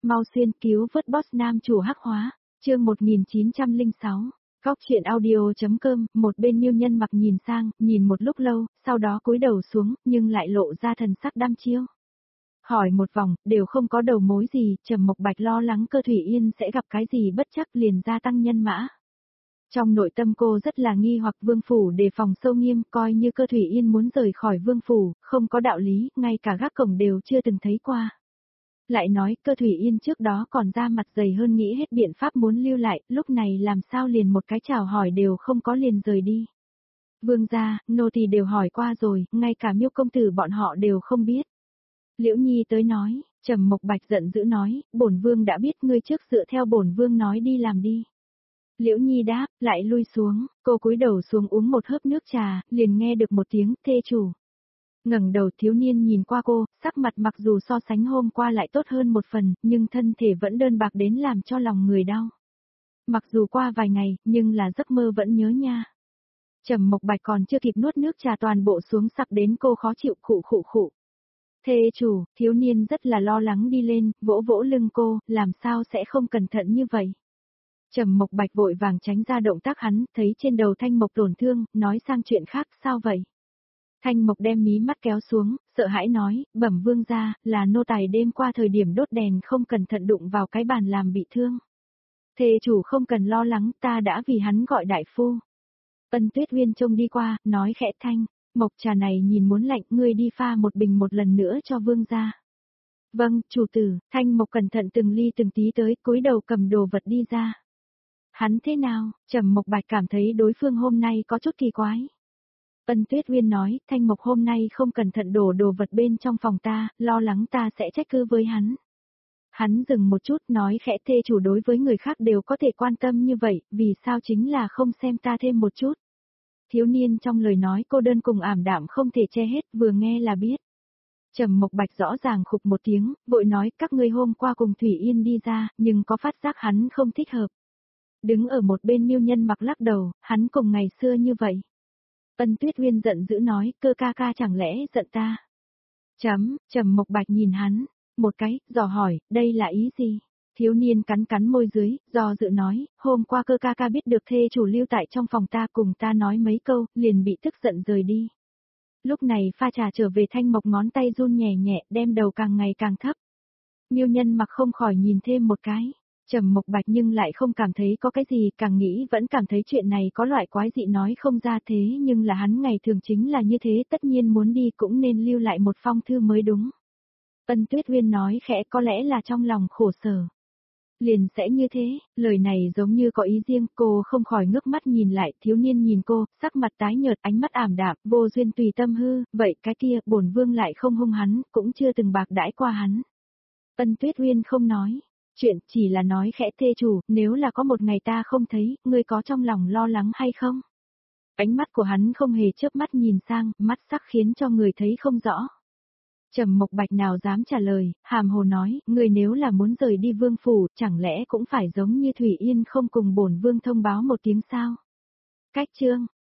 mau xuyên cứu vớt boss nam chủ hắc hóa, chương 1906. Góc chuyện audio.com, một bên Miêu Nhân Mặc nhìn sang, nhìn một lúc lâu, sau đó cúi đầu xuống, nhưng lại lộ ra thần sắc đăm chiêu. Hỏi một vòng, đều không có đầu mối gì, Trầm Mộc Bạch lo lắng Cơ Thủy Yên sẽ gặp cái gì bất chắc liền gia tăng nhân mã. Trong nội tâm cô rất là nghi hoặc Vương Phủ đề phòng sâu nghiêm, coi như Cơ Thủy Yên muốn rời khỏi Vương Phủ, không có đạo lý, ngay cả gác cổng đều chưa từng thấy qua. Lại nói Cơ Thủy Yên trước đó còn ra mặt dày hơn nghĩ hết biện pháp muốn lưu lại, lúc này làm sao liền một cái chào hỏi đều không có liền rời đi. Vương gia, nô tỳ đều hỏi qua rồi, ngay cả Miêu công tử bọn họ đều không biết. Liễu Nhi tới nói, Trầm Mộc Bạch giận dữ nói, bổn vương đã biết, ngươi trước dựa theo bổn vương nói đi làm đi. Liễu Nhi đáp, lại lui xuống, cô cúi đầu xuống uống một hớp nước trà, liền nghe được một tiếng thê chủ. Ngẩng đầu thiếu niên nhìn qua cô, sắc mặt mặc dù so sánh hôm qua lại tốt hơn một phần, nhưng thân thể vẫn đơn bạc đến làm cho lòng người đau. Mặc dù qua vài ngày, nhưng là giấc mơ vẫn nhớ nha. Trầm Mộc Bạch còn chưa kịp nuốt nước trà toàn bộ xuống sặc đến cô khó chịu khụ khụ khụ. Thê chủ, thiếu niên rất là lo lắng đi lên, vỗ vỗ lưng cô, làm sao sẽ không cẩn thận như vậy. Trầm Mộc Bạch vội vàng tránh ra động tác hắn, thấy trên đầu Thanh Mộc tổn thương, nói sang chuyện khác, sao vậy? Thanh Mộc đem mí mắt kéo xuống, sợ hãi nói, bẩm vương gia, là nô tài đêm qua thời điểm đốt đèn không cẩn thận đụng vào cái bàn làm bị thương. Thê chủ không cần lo lắng, ta đã vì hắn gọi đại phu. Ân Tuyết Uyên trông đi qua, nói khẽ Thanh, Mộc trà này nhìn muốn lạnh, ngươi đi pha một bình một lần nữa cho vương gia. Vâng, chủ tử. Thanh Mộc cẩn thận từng ly từng tí tới, cúi đầu cầm đồ vật đi ra. Hắn thế nào? Trầm Mộc Bạch cảm thấy đối phương hôm nay có chút kỳ quái. Ân Tuyết Uyên nói, Thanh Mộc hôm nay không cẩn thận đổ đồ vật bên trong phòng ta, lo lắng ta sẽ trách cứ với hắn. Hắn dừng một chút nói khẽ thê chủ đối với người khác đều có thể quan tâm như vậy, vì sao chính là không xem ta thêm một chút. Thiếu niên trong lời nói cô đơn cùng ảm đạm không thể che hết, vừa nghe là biết. Trầm Mộc Bạch rõ ràng khục một tiếng, vội nói các ngươi hôm qua cùng Thủy Yên đi ra, nhưng có phát giác hắn không thích hợp. Đứng ở một bên Miêu Nhân Mặc lắc đầu, hắn cùng ngày xưa như vậy. Ân Tuyết Uyên giận dữ nói, Cơ ca ca chẳng lẽ giận ta. Trầm Mộc Bạch nhìn hắn, một cái, dò hỏi, đây là ý gì? Thiếu niên cắn cắn môi dưới, do dự nói, hôm qua Cơ ca ca biết được thê chủ lưu tại trong phòng ta cùng ta nói mấy câu, liền bị tức giận rời đi. Lúc này pha trà trở về Thanh Mộc ngón tay run nhẹ nhẹ, đem đầu càng ngày càng thấp. Miêu Nhân Mặc không khỏi nhìn thêm một cái. Trầm Mộc Bạch nhưng lại không cảm thấy có cái gì, càng nghĩ vẫn cảm thấy chuyện này có loại quái dị nói không ra thế, nhưng là hắn ngày thường chính là như thế, tất nhiên muốn đi cũng nên lưu lại một phong thư mới đúng. Ân Tuyết Uyên nói khẽ, có lẽ là trong lòng khổ sở. Liền sẽ như thế, lời này giống như có ý riêng, cô không khỏi ngước mắt nhìn lại, thiếu niên nhìn cô, sắc mặt tái nhợt, ánh mắt ảm đạm, vô duyên tùy tâm hư, vậy cái kia, bổn vương lại không hung hắn, cũng chưa từng bạc đãi qua hắn. Ân Tuyết Uyên không nói. Chuyện chỉ là nói khẽ thê chủ, nếu là có một ngày ta không thấy, ngươi có trong lòng lo lắng hay không? Ánh mắt của hắn không hề chớp mắt nhìn sang, mắt sắc khiến cho người thấy không rõ. Trầm Mộc Bạch nào dám trả lời, hàm hồ nói, ngươi nếu là muốn rời đi vương phủ, chẳng lẽ cũng phải giống như Thủy Yên không cùng bổn vương thông báo một tiếng sao? Cách chương,